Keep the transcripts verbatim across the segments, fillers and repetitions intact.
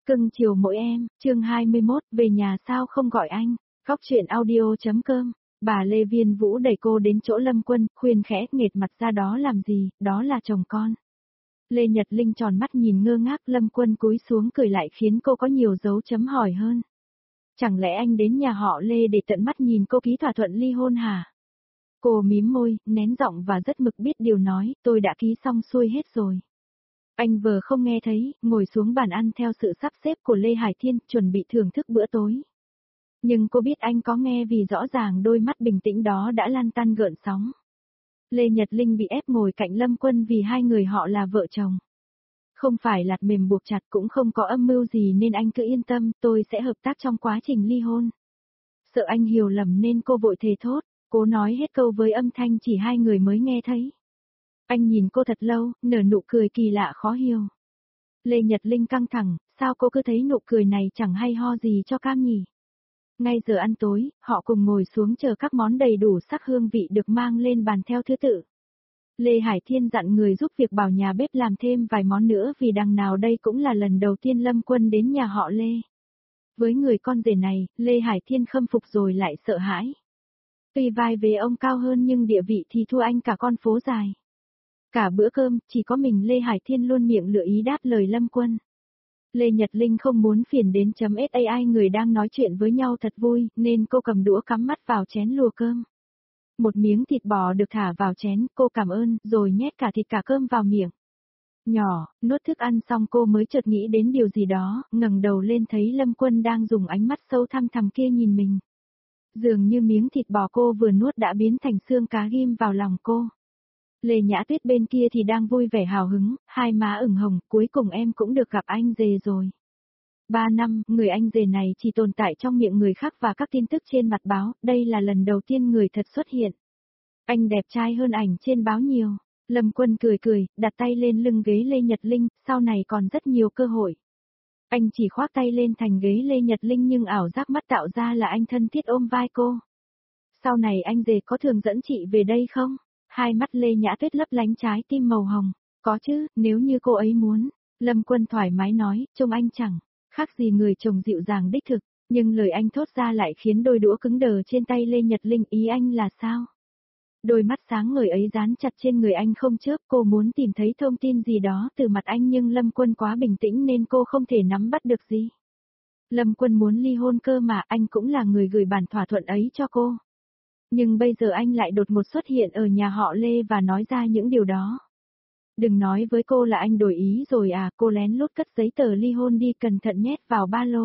Cưng chiều mỗi em, chương hai mươi mốt, về nhà sao không gọi anh, Góc truyện audio.com. Bà Lê Viên Vũ đẩy cô đến chỗ Lâm Quân, khuyên khẽ, nghệt mặt ra đó làm gì, đó là chồng con. Lê Nhật Linh tròn mắt nhìn ngơ ngác, Lâm Quân cúi xuống cười lại khiến cô có nhiều dấu chấm hỏi hơn. Chẳng lẽ anh đến nhà họ Lê để tận mắt nhìn cô ký thỏa thuận ly hôn hả? Cô mím môi, nén giọng và rất mực biết điều nói, tôi đã ký xong xuôi hết rồi. Anh vừa không nghe thấy, ngồi xuống bàn ăn theo sự sắp xếp của Lê Hải Thiên, chuẩn bị thưởng thức bữa tối. Nhưng cô biết anh có nghe vì rõ ràng đôi mắt bình tĩnh đó đã lăn tăn gợn sóng. Lê Nhật Linh bị ép ngồi cạnh Lâm Quân vì hai người họ là vợ chồng. Không phải lạt mềm buộc chặt cũng không có âm mưu gì nên anh cứ yên tâm, tôi sẽ hợp tác trong quá trình ly hôn. Sợ anh hiểu lầm nên cô vội thề thốt, cố nói hết câu với âm thanh chỉ hai người mới nghe thấy. Anh nhìn cô thật lâu, nở nụ cười kỳ lạ khó hiểu. Lê Nhật Linh căng thẳng, sao cô cứ thấy nụ cười này chẳng hay ho gì cho cam nhỉ? Ngay giờ ăn tối, họ cùng ngồi xuống chờ các món đầy đủ sắc hương vị được mang lên bàn theo thứ tự. Lê Hải Thiên dặn người giúp việc bảo nhà bếp làm thêm vài món nữa vì đằng nào đây cũng là lần đầu tiên Lâm Quân đến nhà họ Lê. Với người con rể này, Lê Hải Thiên khâm phục rồi lại sợ hãi. Tuy vai vế ông cao hơn nhưng địa vị thì thua anh cả con phố dài. Cả bữa cơm, chỉ có mình Lê Hải Thiên luôn miệng lựa ý đáp lời Lâm Quân. Lê Nhật Linh không muốn phiền đến chấm sai người đang nói chuyện với nhau thật vui, nên cô cầm đũa cắm mắt vào chén lùa cơm. Một miếng thịt bò được thả vào chén, cô cảm ơn, rồi nhét cả thịt cả cơm vào miệng. Nhỏ, nuốt thức ăn xong cô mới chợt nghĩ đến điều gì đó, ngẩng đầu lên thấy Lâm Quân đang dùng ánh mắt sâu thăm thẳm kia nhìn mình. Dường như miếng thịt bò cô vừa nuốt đã biến thành xương cá ghim vào lòng cô. Lê Nhã Tuyết bên kia thì đang vui vẻ hào hứng, hai má ửng hồng, cuối cùng em cũng được gặp anh rể rồi. Ba năm, người anh rể này chỉ tồn tại trong miệng người khác và các tin tức trên mặt báo, đây là lần đầu tiên người thật xuất hiện. Anh đẹp trai hơn ảnh trên báo nhiều. Lâm Quân cười cười, đặt tay lên lưng ghế Lê Nhật Linh, sau này còn rất nhiều cơ hội. Anh chỉ khoác tay lên thành ghế Lê Nhật Linh nhưng ảo giác mắt tạo ra là anh thân thiết ôm vai cô. Sau này anh rể có thường dẫn chị về đây không? Hai mắt Lê Nhã Tuyết lấp lánh trái tim màu hồng. Có chứ, nếu như cô ấy muốn. Lâm Quân thoải mái nói, trông anh chẳng khác gì người chồng dịu dàng đích thực, nhưng lời anh thốt ra lại khiến đôi đũa cứng đờ trên tay Lê Nhật Linh, ý anh là sao? Đôi mắt sáng ngời ấy dán chặt trên người anh không chớp, cô muốn tìm thấy thông tin gì đó từ mặt anh nhưng Lâm Quân quá bình tĩnh nên cô không thể nắm bắt được gì. Lâm Quân muốn ly hôn cơ mà, anh cũng là người gửi bản thỏa thuận ấy cho cô. Nhưng bây giờ anh lại đột ngột xuất hiện ở nhà họ Lê và nói ra những điều đó. Đừng nói với cô là anh đổi ý rồi à, cô lén lút cất giấy tờ ly hôn đi cẩn thận nhét vào ba lô.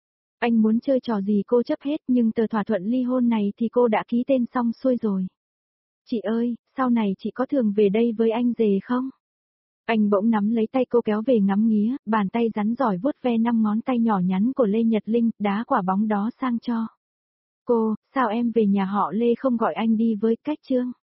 Anh muốn chơi trò gì cô chấp hết nhưng tờ thỏa thuận ly hôn này thì cô đã ký tên xong xuôi rồi. Chị ơi, sau này chị có thường về đây với anh rể không? Anh bỗng nắm lấy tay cô kéo về ngắm nghía, bàn tay rắn giỏi vuốt ve năm ngón tay nhỏ nhắn của Lê Nhật Linh, đá quả bóng đó sang cho cô. Sao em về nhà họ Lê không gọi anh đi với Cách Trương?